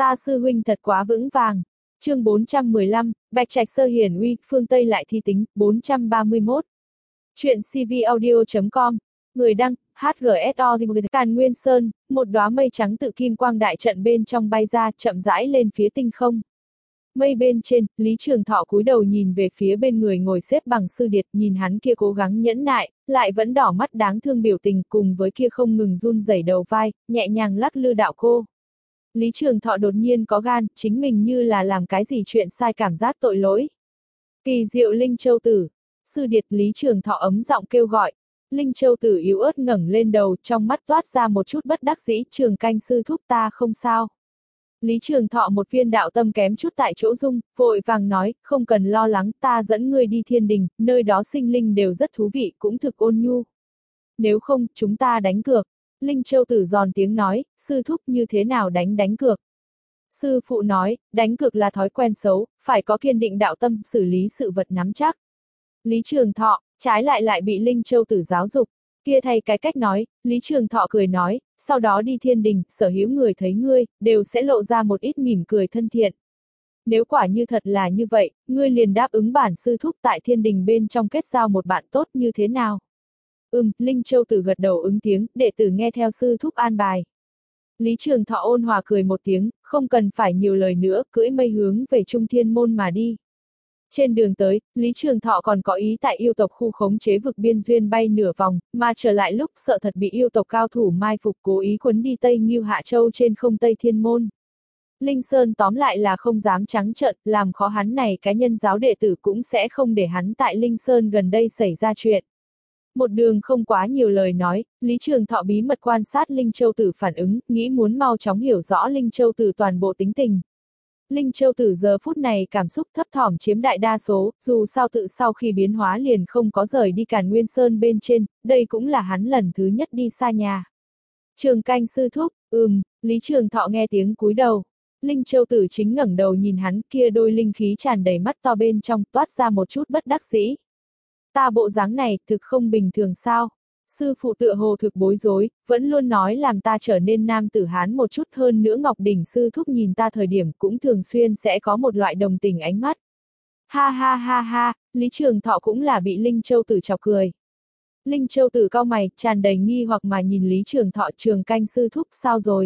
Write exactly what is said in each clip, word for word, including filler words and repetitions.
Ta sư huynh thật quá vững vàng. Chương bốn trăm mười lăm, Bạch Trạch Sơ hiển uy, phương Tây lại thi tính, bốn trăm ba mươi mốt. Chuyện cvaudio chấm com. Người đăng, hát giê ét o. Càn Nguyên Sơn, một đóa mây trắng tự kim quang đại trận bên trong bay ra, chậm rãi lên phía tinh không. Mây bên trên, Lý Trường Thọ cúi đầu nhìn về phía bên người ngồi xếp bằng Sư Điệt, nhìn hắn kia cố gắng nhẫn nại, lại vẫn đỏ mắt đáng thương biểu tình, cùng với kia không ngừng run rẩy đầu vai, nhẹ nhàng lắc lư đạo cô. Lý Trường Thọ đột nhiên có gan, chính mình như là làm cái gì chuyện sai cảm giác tội lỗi. Kỳ diệu Linh Châu Tử. Sư Điệt. Lý Trường Thọ ấm giọng kêu gọi. Linh Châu Tử yếu ớt ngẩng lên đầu, trong mắt toát ra một chút bất đắc dĩ. Trường Canh sư thúc, ta không sao. Lý Trường Thọ một viên đạo tâm kém chút tại chỗ rung, vội vàng nói, không cần lo lắng, ta dẫn ngươi đi thiên đình, nơi đó sinh linh đều rất thú vị, cũng thực ôn nhu. Nếu không, chúng ta đánh cược. Linh Châu Tử giòn tiếng nói, sư thúc như thế nào đánh đánh cược. Sư phụ nói, đánh cược là thói quen xấu, phải có kiên định đạo tâm, xử lý sự vật nắm chắc. Lý Trường Thọ, trái lại lại bị Linh Châu Tử giáo dục. Kia thay cái cách nói, Lý Trường Thọ cười nói, sau đó đi thiên đình, sở hữu người thấy ngươi, đều sẽ lộ ra một ít mỉm cười thân thiện. Nếu quả như thật là như vậy, ngươi liền đáp ứng bản sư thúc tại thiên đình bên trong kết giao một bạn tốt như thế nào? Ừm, Linh Châu Tử gật đầu ứng tiếng, đệ tử nghe theo sư thúc an bài. Lý Trường Thọ ôn hòa cười một tiếng, không cần phải nhiều lời nữa, cưỡi mây hướng về Trung Thiên Môn mà đi. Trên đường tới, Lý Trường Thọ còn có ý tại yêu tộc khu khống chế vực biên duyên bay nửa vòng, mà trở lại lúc sợ thật bị yêu tộc cao thủ mai phục cố ý quấn đi Tây Ngưu Hạ Châu trên không Tây Thiên Môn. Linh Sơn tóm lại là không dám trắng trợn, làm khó hắn này cá nhân giáo đệ tử cũng sẽ không để hắn tại Linh Sơn gần đây xảy ra chuyện. Một đường không quá nhiều lời nói, Lý Trường Thọ bí mật quan sát Linh Châu Tử phản ứng, nghĩ muốn mau chóng hiểu rõ Linh Châu Tử toàn bộ tính tình. Linh Châu Tử giờ phút này cảm xúc thấp thỏm chiếm đại đa số, dù sao tự sau khi biến hóa liền không có rời đi Càn Nguyên Sơn bên trên, đây cũng là hắn lần thứ nhất đi xa nhà. Trường Canh sư thúc, ừm, Lý Trường Thọ nghe tiếng cúi đầu. Linh Châu Tử chính ngẩng đầu nhìn hắn, kia đôi linh khí tràn đầy mắt to bên trong, toát ra một chút bất đắc dĩ. Ta bộ dáng này, thực không bình thường sao? Sư phụ tựa hồ thực bối rối, vẫn luôn nói làm ta trở nên nam tử Hán một chút hơn nữa. Ngọc Đỉnh sư thúc nhìn ta thời điểm cũng thường xuyên sẽ có một loại đồng tình ánh mắt. Ha ha ha ha, Lý Trường Thọ cũng là bị Linh Châu Tử chọc cười. Linh Châu Tử cau mày, tràn đầy nghi hoặc mà nhìn Lý Trường Thọ. Trường Canh sư thúc, sao rồi?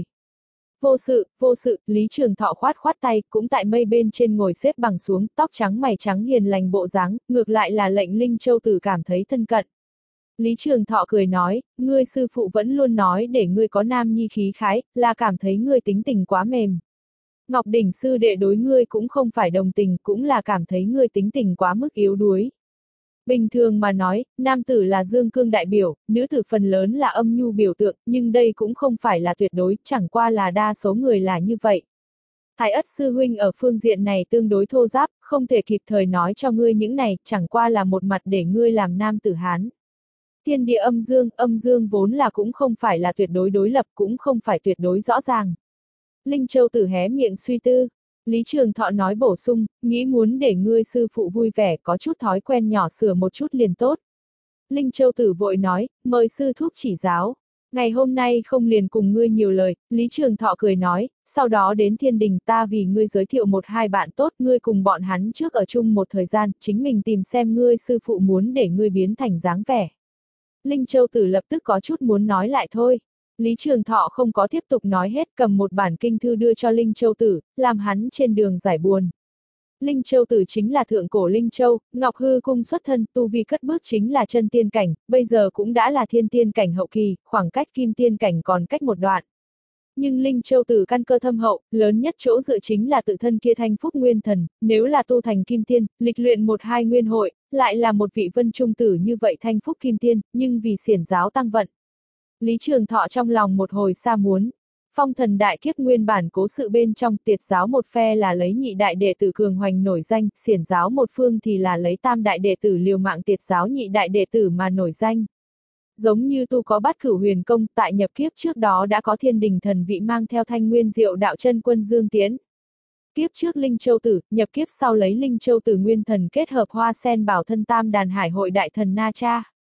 Vô sự, vô sự, Lý Trường Thọ khoát khoát tay, cũng tại mây bên trên ngồi xếp bằng xuống, tóc trắng mày trắng hiền lành bộ dáng, ngược lại là lệnh Linh Châu Tử cảm thấy thân cận. Lý Trường Thọ cười nói, ngươi sư phụ vẫn luôn nói để ngươi có nam nhi khí khái, là cảm thấy ngươi tính tình quá mềm. Ngọc Đỉnh sư đệ đối ngươi cũng không phải đồng tình, cũng là cảm thấy ngươi tính tình quá mức yếu đuối. Bình thường mà nói, nam tử là dương cương đại biểu, nữ tử phần lớn là âm nhu biểu tượng, nhưng đây cũng không phải là tuyệt đối, chẳng qua là đa số người là như vậy. Thái Ất sư huynh ở phương diện này tương đối thô giáp, không thể kịp thời nói cho ngươi những này, chẳng qua là một mặt để ngươi làm nam tử Hán. Thiên địa âm dương, âm dương vốn là cũng không phải là tuyệt đối đối lập, cũng không phải tuyệt đối rõ ràng. Linh Châu Tử hé miệng suy tư. Lý Trường Thọ nói bổ sung, nghĩ muốn để ngươi sư phụ vui vẻ, có chút thói quen nhỏ sửa một chút liền tốt. Linh Châu Tử vội nói, mời sư thúc chỉ giáo. Ngày hôm nay không liền cùng ngươi nhiều lời, Lý Trường Thọ cười nói, sau đó đến thiên đình ta vì ngươi giới thiệu một hai bạn tốt, ngươi cùng bọn hắn trước ở chung một thời gian, chính mình tìm xem ngươi sư phụ muốn để ngươi biến thành dáng vẻ. Linh Châu Tử lập tức có chút muốn nói lại thôi. Lý Trường Thọ không có tiếp tục nói hết, cầm một bản kinh thư đưa cho Linh Châu Tử, làm hắn trên đường giải buồn. Linh Châu Tử chính là thượng cổ Linh Châu, Ngọc Hư cung xuất thân, tu vi cất bước chính là chân tiên cảnh, bây giờ cũng đã là thiên tiên cảnh hậu kỳ, khoảng cách kim tiên cảnh còn cách một đoạn. Nhưng Linh Châu Tử căn cơ thâm hậu, lớn nhất chỗ dựa chính là tự thân kia thanh phúc nguyên thần, nếu là tu thành kim tiên, lịch luyện một hai nguyên hội, lại là một vị vân trung tử như vậy thanh phúc kim tiên, nhưng vì xiển giáo tăng vận. Lý Trường Thọ trong lòng một hồi xa muốn. Phong thần đại kiếp nguyên bản cố sự bên trong, tiệt giáo một phe là lấy nhị đại đệ tử cường hoành nổi danh, xiển giáo một phương thì là lấy tam đại đệ tử liều mạng tiệt giáo nhị đại đệ tử mà nổi danh. Giống như tu có bát cửu huyền công, tại nhập kiếp trước đó đã có thiên đình thần vị mang theo thanh nguyên diệu đạo chân quân Dương Tiễn. Kiếp trước Linh Châu Tử, nhập kiếp sau lấy Linh Châu Tử nguyên thần kết hợp hoa sen bảo thân tam đàn hải hội đại thần Na Cha.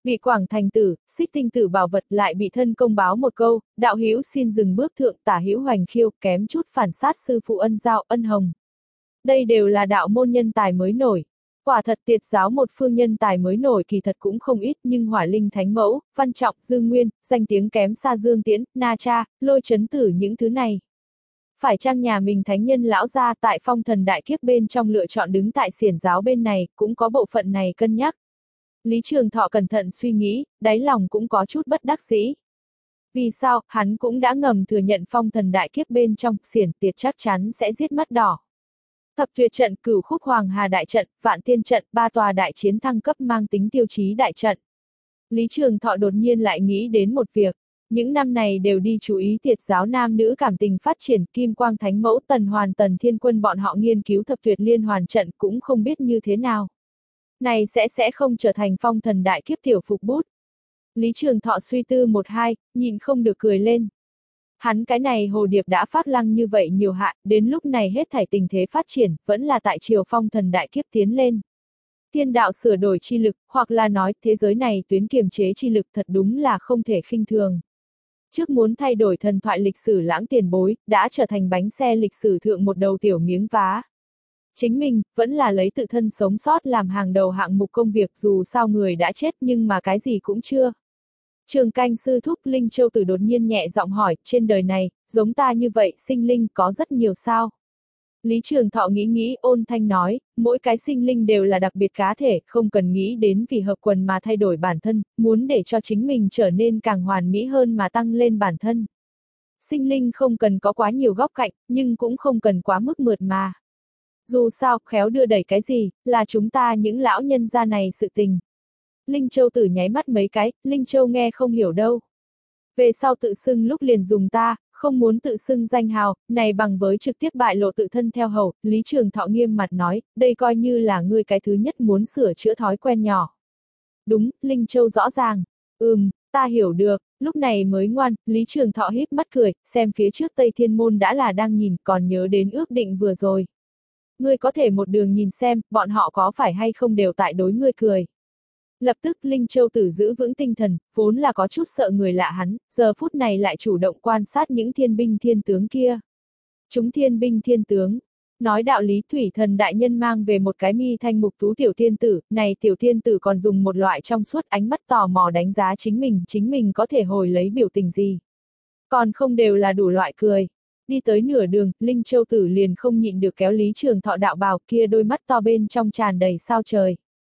Bị Quảng Thành Tử, Xích Tinh Tử bảo vật lại bị thân công báo một câu, đạo hữu xin dừng bước thượng, tả hữu hoành khiêu, kém chút phản sát sư phụ Ân Giao, Ân Hồng. Đây đều là đạo môn nhân tài mới nổi. Quả thật tiệt giáo một phương nhân tài mới nổi kỳ thật cũng không ít, nhưng Hỏa Linh Thánh Mẫu, Văn Trọng, Dương Nguyên, danh tiếng kém xa Dương Tiễn, Na Cha, Lôi Chấn Tử những thứ này. Phải chăng nhà mình thánh nhân lão gia tại phong thần đại kiếp bên trong lựa chọn đứng tại xiển giáo bên này, cũng có bộ phận này cân nhắc. Lý Trường Thọ cẩn thận suy nghĩ, đáy lòng cũng có chút bất đắc dĩ. Vì sao, hắn cũng đã ngầm thừa nhận phong thần đại kiếp bên trong, xiển tiệt chắc chắn sẽ giết mắt đỏ. Thập tuyệt trận, Cửu Khúc Hoàng Hà đại trận, Vạn Tiên trận, ba tòa đại chiến thăng cấp mang tính tiêu chí đại trận. Lý Trường Thọ đột nhiên lại nghĩ đến một việc. Những năm này đều đi chú ý tiệt giáo nam nữ cảm tình phát triển, Kim Quang Thánh Mẫu, Tần Hoàn, Tần Thiên Quân bọn họ nghiên cứu thập tuyệt liên hoàn trận cũng không biết như thế nào. Này sẽ sẽ không trở thành phong thần đại kiếp tiểu phục bút. Lý Trường Thọ suy tư một hai, nhìn không được cười lên. Hắn cái này hồ điệp đã phát lăng như vậy nhiều hạ, đến lúc này hết thảy tình thế phát triển, vẫn là tại chiều phong thần đại kiếp tiến lên. Thiên đạo sửa đổi chi lực, hoặc là nói thế giới này tuyến kiềm chế chi lực thật đúng là không thể khinh thường. Trước muốn thay đổi thần thoại lịch sử lãng tiền bối, đã trở thành bánh xe lịch sử thượng một đầu tiểu miếng vá. Chính mình, vẫn là lấy tự thân sống sót làm hàng đầu hạng mục công việc dù sao người đã chết nhưng mà cái gì cũng chưa. Trường Canh sư thúc Linh Châu Tử đột nhiên nhẹ giọng hỏi, trên đời này, giống ta như vậy sinh linh có rất nhiều sao? Lý Trường Thọ nghĩ nghĩ ôn thanh nói, mỗi cái sinh linh đều là đặc biệt cá thể, không cần nghĩ đến vì hợp quần mà thay đổi bản thân, muốn để cho chính mình trở nên càng hoàn mỹ hơn mà tăng lên bản thân. Sinh linh không cần có quá nhiều góc cạnh, nhưng cũng không cần quá mức mượt mà. Dù sao, khéo đưa đẩy cái gì, là chúng ta những lão nhân gia này sự tình. Linh Châu Tử nháy mắt mấy cái, Linh Châu nghe không hiểu đâu. Về sau tự xưng lúc liền dùng ta, không muốn tự xưng danh hào, này bằng với trực tiếp bại lộ tự thân theo hầu, Lý Trường Thọ nghiêm mặt nói, đây coi như là ngươi cái thứ nhất muốn sửa chữa thói quen nhỏ. Đúng, Linh Châu rõ ràng. Ừm, ta hiểu được, lúc này mới ngoan, Lý Trường Thọ híp mắt cười, xem phía trước Tây Thiên Môn đã là đang nhìn, còn nhớ đến ước định vừa rồi. Ngươi có thể một đường nhìn xem, bọn họ có phải hay không đều tại đối ngươi cười. Lập tức Linh Châu Tử giữ vững tinh thần, vốn là có chút sợ người lạ hắn, giờ phút này lại chủ động quan sát những thiên binh thiên tướng kia. Chúng thiên binh thiên tướng. Nói đạo lý thủy thần đại nhân mang về một cái mi thanh mục tú tiểu thiên tử, này tiểu thiên tử còn dùng một loại trong suốt ánh mắt tò mò đánh giá chính mình, chính mình có thể hồi lấy biểu tình gì. Còn không đều là đủ loại cười. Đi tới nửa đường, Linh Châu Tử liền không nhịn được kéo Lý Trường Thọ đạo bào kia đôi mắt to bên trong tràn đầy sao trời.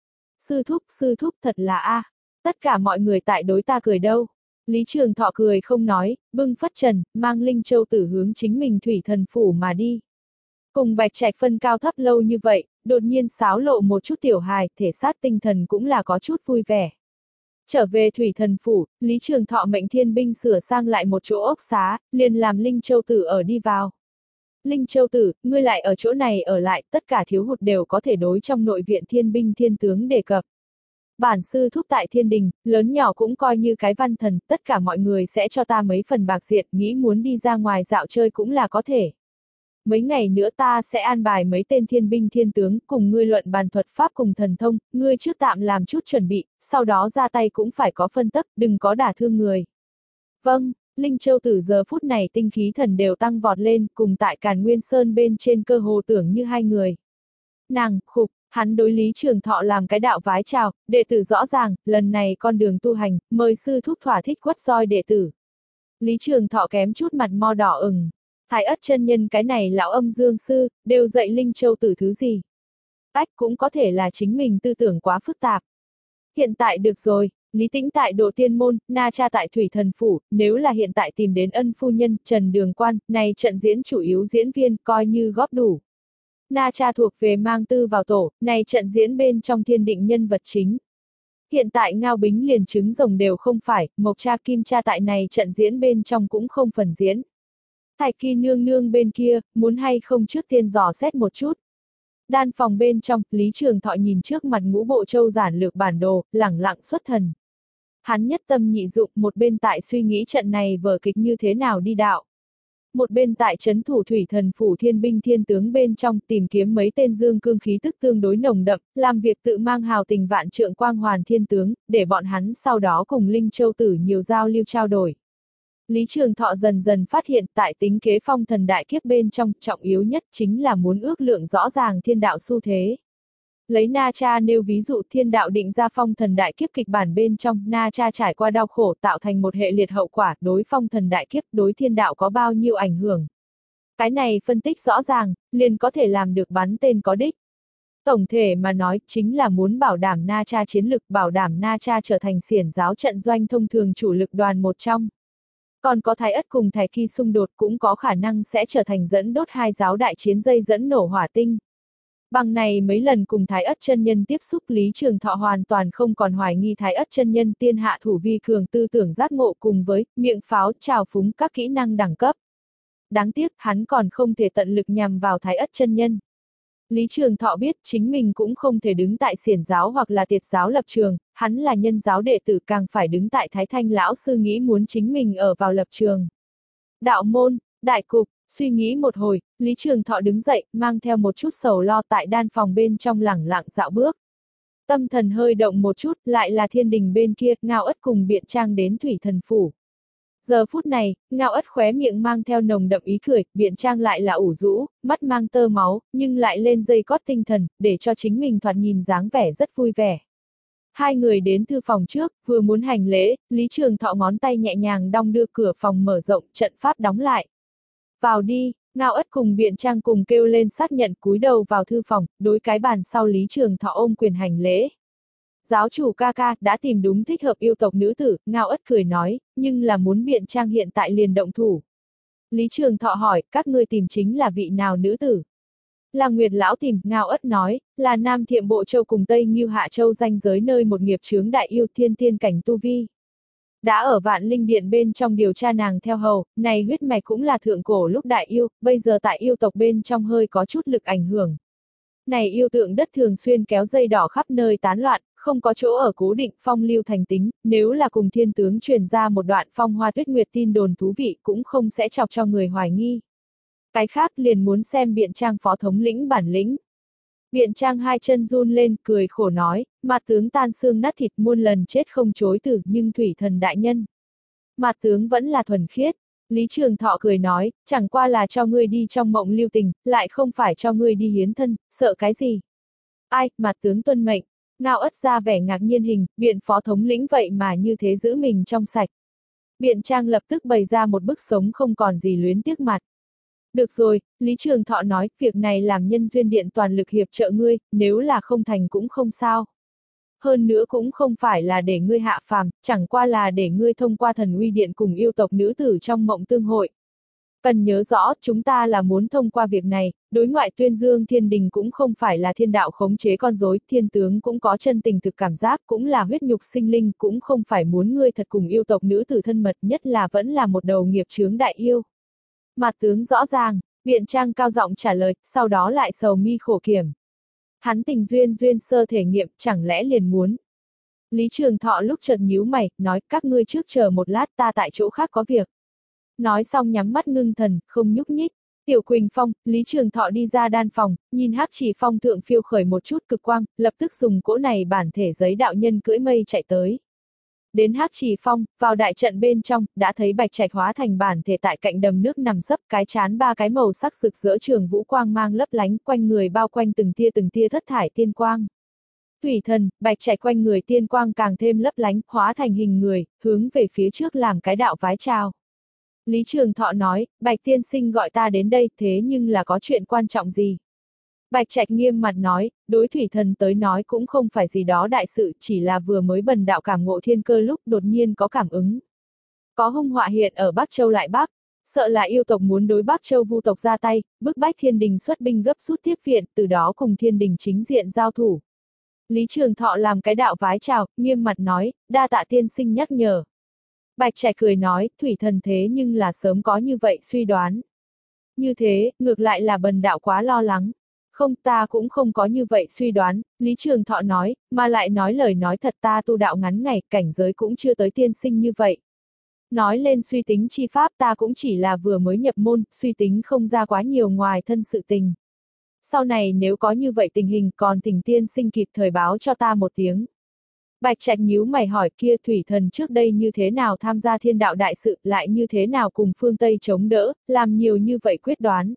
Sư thúc, sư thúc thật là a, à. Tất cả mọi người tại đối ta cười đâu. Lý Trường Thọ cười không nói, bưng phất trần, mang Linh Châu Tử hướng chính mình thủy thần phủ mà đi. Cùng Bạch Trạch phân cao thấp lâu như vậy, đột nhiên xáo lộ một chút tiểu hài, thể xác tinh thần cũng là có chút vui vẻ. Trở về thủy thần phủ, Lý Trường Thọ mệnh thiên binh sửa sang lại một chỗ ốc xá, liền làm Linh Châu Tử ở đi vào. Linh Châu Tử, ngươi lại ở chỗ này ở lại, tất cả thiếu hụt đều có thể đối trong nội viện thiên binh thiên tướng đề cập. Bản sư thúc tại thiên đình, lớn nhỏ cũng coi như cái văn thần, tất cả mọi người sẽ cho ta mấy phần bạc diện, nghĩ muốn đi ra ngoài dạo chơi cũng là có thể. Mấy ngày nữa ta sẽ an bài mấy tên thiên binh thiên tướng cùng ngươi luận bàn thuật pháp cùng thần thông, ngươi trước tạm làm chút chuẩn bị, sau đó ra tay cũng phải có phân tấp, đừng có đả thương người. Vâng. Linh Châu Tử giờ phút này tinh khí thần đều tăng vọt lên, cùng tại Càn Nguyên Sơn bên trên cơ hồ tưởng như hai người. Nàng, khục, hắn đối Lý Trường Thọ làm cái đạo vái chào, đệ tử rõ ràng, lần này con đường tu hành, mời sư thúc thỏa thích quất roi đệ tử. Lý Trường Thọ kém chút mặt mo đỏ ửng. Thái Ất chân nhân cái này lão âm dương sư, đều dạy Linh Châu Tử thứ gì? Ách cũng có thể là chính mình tư tưởng quá phức tạp. Hiện tại được rồi. Lý Tĩnh tại Độ Tiên Môn, Na Cha tại Thủy Thần Phủ, nếu là hiện tại tìm đến ân phu nhân, Trần Đường Quan, này trận diễn chủ yếu diễn viên, coi như góp đủ. Na Cha thuộc về mang tư vào tổ, này trận diễn bên trong thiên định nhân vật chính. Hiện tại Ngao Bính liền trứng rồng đều không phải, Mộc Cha Kim Cha tại này trận diễn bên trong cũng không phần diễn. Thạch Kỳ nương nương bên kia, muốn hay không trước tiên dò xét một chút. Đan phòng bên trong, Lý Trường Thọ nhìn trước mặt ngũ bộ châu giản lược bản đồ, lẳng lặng xuất thần. Hắn nhất tâm nhị dụng một bên tại suy nghĩ trận này vở kịch như thế nào đi đạo. Một bên tại trấn thủ thủy thần phủ thiên binh thiên tướng bên trong tìm kiếm mấy tên dương cương khí tức tương đối nồng đậm, làm việc tự mang hào tình vạn trượng quang hoàn thiên tướng, để bọn hắn sau đó cùng Linh Châu Tử nhiều giao lưu trao đổi. Lý Trường Thọ dần dần phát hiện tại tính kế phong thần đại kiếp bên trong, trọng yếu nhất chính là muốn ước lượng rõ ràng thiên đạo xu thế. Lấy Na Cha nêu ví dụ thiên đạo định ra phong thần đại kiếp kịch bản bên trong, Na Cha trải qua đau khổ tạo thành một hệ liệt hậu quả, đối phong thần đại kiếp đối thiên đạo có bao nhiêu ảnh hưởng. Cái này phân tích rõ ràng, liền có thể làm được bắn tên có đích. Tổng thể mà nói, chính là muốn bảo đảm Na Cha chiến lực, bảo đảm Na Cha trở thành xiển giáo trận doanh thông thường chủ lực đoàn một trong. Còn có Thái Ất cùng Thái Kỳ xung đột cũng có khả năng sẽ trở thành dẫn đốt hai giáo đại chiến dây dẫn nổ hỏa tinh. Bằng này mấy lần cùng Thái Ất chân nhân tiếp xúc, Lý Trường Thọ hoàn toàn không còn hoài nghi Thái Ất chân nhân tiên hạ thủ vi cường tư tưởng giác ngộ cùng với miệng pháo trào phúng các kỹ năng đẳng cấp. Đáng tiếc hắn còn không thể tận lực nhằm vào Thái Ất chân nhân. Lý Trường Thọ biết chính mình cũng không thể đứng tại xiển giáo hoặc là tiệt giáo lập trường, hắn là nhân giáo đệ tử càng phải đứng tại Thái Thanh lão sư nghĩ muốn chính mình ở vào lập trường. Đạo môn, đại cục, suy nghĩ một hồi, Lý Trường Thọ đứng dậy, mang theo một chút sầu lo tại đan phòng bên trong lẳng lặng dạo bước. Tâm thần hơi động một chút, lại là thiên đình bên kia, Ngao Ất cùng Biện Trang đến thủy thần phủ. Giờ phút này, Ngao Ất khóe miệng mang theo nồng đậm ý cười, Biện Trang lại là ủ rũ, mắt mang tơ máu, nhưng lại lên dây cót tinh thần, để cho chính mình thoạt nhìn dáng vẻ rất vui vẻ. Hai người đến thư phòng trước, vừa muốn hành lễ, Lý Trường Thọ ngón tay nhẹ nhàng đong đưa cửa phòng mở rộng, trận pháp đóng lại. Vào đi, Ngao Ất cùng Biện Trang cùng kêu lên xác nhận cúi đầu vào thư phòng, đối cái bàn sau Lý Trường Thọ ôm quyền hành lễ. Giáo chủ ca ca đã tìm đúng thích hợp yêu tộc nữ tử, Ngao Ất cười nói, nhưng là muốn Biện Trang hiện tại liền động thủ. Lý Trường Thọ hỏi, các ngươi tìm chính là vị nào nữ tử? Là Nguyệt lão tìm, Ngao Ất nói, là Nam Thiệm Bộ Châu cùng Tây Ngưu Hạ Châu ranh giới nơi một nghiệp chướng đại yêu thiên tiên cảnh tu vi. Đã ở Vạn Linh Điện bên trong điều tra nàng theo hầu, này huyết mạch cũng là thượng cổ lúc đại yêu, bây giờ tại yêu tộc bên trong hơi có chút lực ảnh hưởng. Này yêu tượng đất thường xuyên kéo dây đỏ khắp nơi tán loạn, không có chỗ ở cố định, phong lưu thành tính, nếu là cùng thiên tướng truyền ra một đoạn phong hoa tuyết nguyệt tin đồn thú vị cũng không sẽ chọc cho người hoài nghi. Cái khác liền muốn xem Biện Trang phó thống lĩnh bản lĩnh. Biện Trang hai chân run lên, cười khổ nói, mặt tướng tan xương nát thịt muôn lần chết không chối từ, nhưng thủy thần đại nhân. Mặt tướng vẫn là thuần khiết. Lý Trường Thọ cười nói, chẳng qua là cho ngươi đi trong mộng lưu tình, lại không phải cho ngươi đi hiến thân, sợ cái gì. Ai, mặt tướng tuân mệnh. Ngao Ất ra vẻ ngạc nhiên hình, Biện phó thống lĩnh vậy mà như thế giữ mình trong sạch. Biện Trang lập tức bày ra một bức sống không còn gì luyến tiếc mặt. Được rồi, Lý Trường Thọ nói, việc này làm nhân duyên điện toàn lực hiệp trợ ngươi, nếu là không thành cũng không sao. Hơn nữa cũng không phải là để ngươi hạ phàm, chẳng qua là để ngươi thông qua thần uy điện cùng yêu tộc nữ tử trong mộng tương hội. Cần nhớ rõ, chúng ta là muốn thông qua việc này, đối ngoại tuyên dương thiên đình cũng không phải là thiên đạo khống chế con rối, thiên tướng cũng có chân tình thực cảm giác, cũng là huyết nhục sinh linh, cũng không phải muốn ngươi thật cùng yêu tộc nữ tử thân mật, nhất là vẫn là một đầu nghiệp chướng đại yêu. Mặt tướng rõ ràng, Biện Trang cao giọng trả lời, sau đó lại sầu mi khổ kiểm. Hắn tình duyên duyên sơ thể nghiệm, chẳng lẽ liền muốn. Lý Trường Thọ lúc chợt nhíu mày, nói, các ngươi trước chờ một lát, ta tại chỗ khác có việc. Nói xong nhắm mắt ngưng thần, không nhúc nhích. Tiểu Quỳnh Phong, Lý Trường Thọ đi ra đan phòng, nhìn Hắc Chỉ Phong thượng phiêu khởi một chút cực quang, lập tức dùng cỗ này bản thể giấy đạo nhân cưỡi mây chạy tới. Đến Hắc Chỉ Phong, vào đại trận bên trong, đã thấy Bạch Trạch hóa thành bản thể tại cạnh đầm nước nằm sấp, cái chán ba cái màu sắc rực rỡ trường vũ quang mang lấp lánh, quanh người bao quanh từng tia từng tia thất thải tiên quang. Thủy thần, Bạch Trạch quanh người tiên quang càng thêm lấp lánh, hóa thành hình người, hướng về phía trước làm cái đạo vái chào. Lý Trường Thọ nói, Bạch tiên sinh gọi ta đến đây, thế nhưng là có chuyện quan trọng gì? Bạch Trạch nghiêm mặt nói, đối thủy thần tới nói cũng không phải gì đó đại sự, chỉ là vừa mới bần đạo cảm ngộ thiên cơ lúc đột nhiên có cảm ứng. Có hung họa hiện ở Bắc Châu lại Bắc, sợ là yêu tộc muốn đối Bắc Châu Vu tộc ra tay, bức bách thiên đình xuất binh gấp rút tiếp viện, từ đó cùng thiên đình chính diện giao thủ. Lý Trường Thọ làm cái đạo vái chào, nghiêm mặt nói, đa tạ tiên sinh nhắc nhở. Bạch Trạch cười nói, thủy thần thế nhưng là sớm có như vậy suy đoán. Như thế, ngược lại là bần đạo quá lo lắng. Không, ta cũng không có như vậy suy đoán, Lý Trường Thọ nói, mà lại nói lời nói thật, ta tu đạo ngắn ngày, cảnh giới cũng chưa tới tiên sinh như vậy. nói lên suy tính chi pháp ta cũng chỉ là vừa mới nhập môn, suy tính không ra quá nhiều ngoài thân sự tình. Sau này nếu có như vậy tình hình còn thỉnh tiên sinh kịp thời báo cho ta một tiếng. Bạch Trạch nhíu mày hỏi kia thủy thần trước đây như thế nào tham gia thiên đạo đại sự, lại như thế nào cùng phương Tây chống đỡ, làm nhiều như vậy quyết đoán.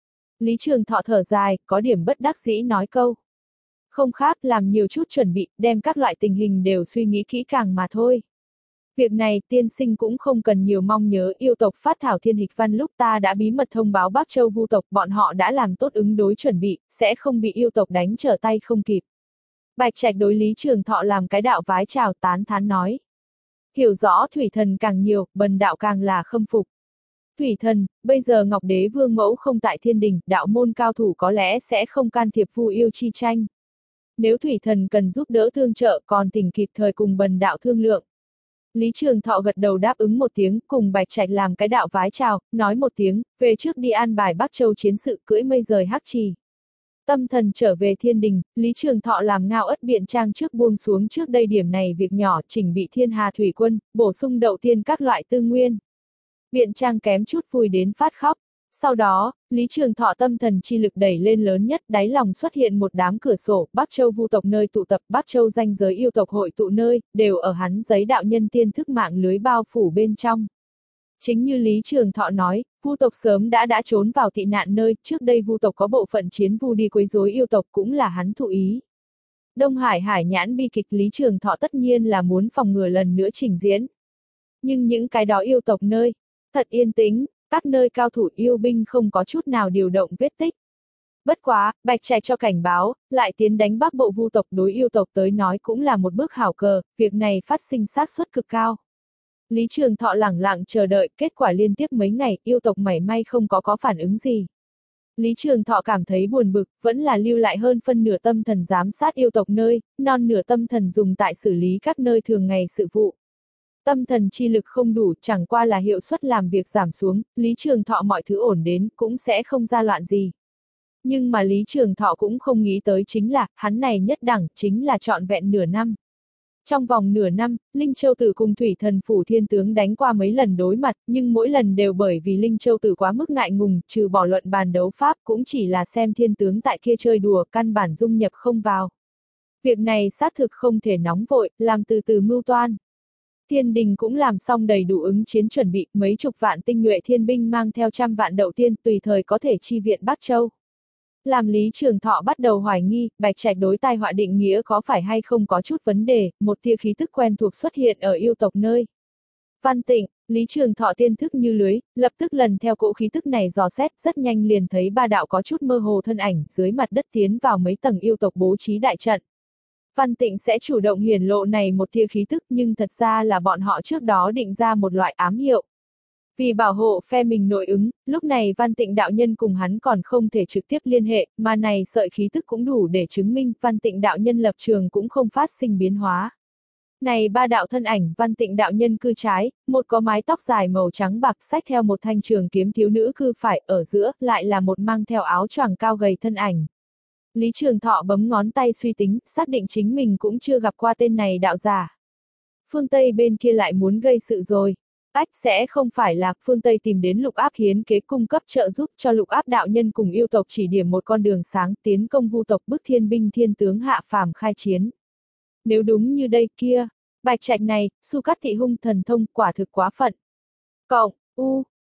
Lý Trường Thọ thở dài, có điểm bất đắc dĩ nói câu. Không khác, làm nhiều chút chuẩn bị, đem các loại tình hình đều suy nghĩ kỹ càng mà thôi. Việc này tiên sinh cũng không cần nhiều mong nhớ, yêu tộc phát thảo thiên hịch văn lúc ta đã bí mật thông báo Bắc Châu Vu tộc, bọn họ đã làm tốt ứng đối chuẩn bị, sẽ không bị yêu tộc đánh trở tay không kịp. Bạch Trạch đối Lý Trường Thọ làm cái đạo vái chào tán thán nói. Hiểu rõ thủy thần càng nhiều, bần đạo càng là khâm phục. Thủy thần, bây giờ Ngọc Đế Vương Mẫu không tại thiên đình, đạo môn cao thủ có lẽ sẽ không can thiệp Vu yêu chi tranh. Nếu thủy thần cần giúp đỡ thương trợ còn tỉnh kịp thời cùng bần đạo thương lượng. Lý Trường Thọ gật đầu đáp ứng một tiếng, cùng Bạch Trạch làm cái đạo vái chào, nói một tiếng, về trước đi an bài Bắc Châu chiến sự cưỡi mây rời hắc trì. Tâm thần trở về thiên đình, Lý Trường Thọ làm ngao ất biện trang trước buông xuống trước đây điểm này việc nhỏ chỉnh bị thiên hà thủy quân, bổ sung đậu tiên các loại tư nguyên. Biện trang kém chút vui đến phát khóc. Sau đó, Lý Trường Thọ tâm thần chi lực đẩy lên lớn nhất, đáy lòng xuất hiện một đám cửa sổ, Bắc Châu Vu tộc nơi tụ tập, Bắc Châu danh giới yêu tộc hội tụ nơi, đều ở hắn giấy đạo nhân tiên thức mạng lưới bao phủ bên trong. Chính như Lý Trường Thọ nói, Vu tộc sớm đã đã trốn vào tị nạn nơi, trước đây Vu tộc có bộ phận chiến Vu đi quấy rối yêu tộc cũng là hắn thụ ý. Đông Hải hải nhãn bi kịch Lý Trường Thọ tất nhiên là muốn phòng ngừa lần nữa trình diễn. Nhưng những cái đó yêu tộc nơi, thật yên tĩnh, các nơi cao thủ yêu binh không có chút nào điều động vết tích. Bất quá, Bạch Trạch cho cảnh báo, lại tiến đánh Bắc Bộ Vu tộc đối yêu tộc tới nói cũng là một bước hảo cờ, việc này phát sinh xác suất cực cao. Lý Trường Thọ lẳng lặng chờ đợi, kết quả liên tiếp mấy ngày, yêu tộc mảy may không có có phản ứng gì. Lý Trường Thọ cảm thấy buồn bực, vẫn là lưu lại hơn phân nửa tâm thần giám sát yêu tộc nơi, non nửa tâm thần dùng tại xử lý các nơi thường ngày sự vụ. Tâm thần chi lực không đủ, chẳng qua là hiệu suất làm việc giảm xuống, Lý Trường Thọ mọi thứ ổn đến, cũng sẽ không ra loạn gì. Nhưng mà Lý Trường Thọ cũng không nghĩ tới chính là, hắn này nhất đẳng, chính là trọn vẹn nửa năm. Trong vòng nửa năm, Linh Châu Tử cùng Thủy Thần Phủ Thiên Tướng đánh qua mấy lần đối mặt, nhưng mỗi lần đều bởi vì Linh Châu Tử quá mức ngại ngùng, trừ bỏ luận bàn đấu pháp cũng chỉ là xem Thiên Tướng tại kia chơi đùa, căn bản dung nhập không vào. Việc này xác thực không thể nóng vội, làm từ từ mưu toan. Thiên đình cũng làm xong đầy đủ ứng chiến chuẩn bị, mấy chục vạn tinh nhuệ thiên binh mang theo trăm vạn đậu tiên tùy thời có thể chi viện Bắc Châu. Làm Lý Trường Thọ bắt đầu hoài nghi, Bạch Trạch đối tai họa định nghĩa có phải hay không có chút vấn đề, một tia khí tức quen thuộc xuất hiện ở yêu tộc nơi. Văn Tịnh, Lý Trường Thọ tiên thức như lưới, lập tức lần theo cỗ khí tức này dò xét, rất nhanh liền thấy ba đạo có chút mơ hồ thân ảnh, dưới mặt đất tiến vào mấy tầng yêu tộc bố trí đại trận. Văn Tịnh sẽ chủ động hiển lộ này một tia khí tức nhưng thật ra là bọn họ trước đó định ra một loại ám hiệu. Vì bảo hộ phe mình nội ứng, lúc này Văn Tịnh đạo nhân cùng hắn còn không thể trực tiếp liên hệ, mà này sợi khí tức cũng đủ để chứng minh Văn Tịnh đạo nhân lập trường cũng không phát sinh biến hóa. Này ba đạo thân ảnh, Văn Tịnh đạo nhân cư trái, một có mái tóc dài màu trắng bạc xách theo một thanh trường kiếm, thiếu nữ cư phải, ở giữa, lại là một mang theo áo choàng cao gầy thân ảnh. Lý Trường Thọ bấm ngón tay suy tính, xác định chính mình cũng chưa gặp qua tên này đạo giả. Phương Tây bên kia lại muốn gây sự rồi. Ách sẽ không phải là Phương Tây tìm đến Lục Áp hiến kế cung cấp trợ giúp cho Lục Áp đạo nhân cùng yêu tộc chỉ điểm một con đường sáng tiến công Vu tộc bức thiên binh thiên tướng hạ phàm khai chiến. Nếu đúng như đây kia, Bạch Trạch này, Su Cát Thị hung thần thông quả thực quá phận. Cộng, U,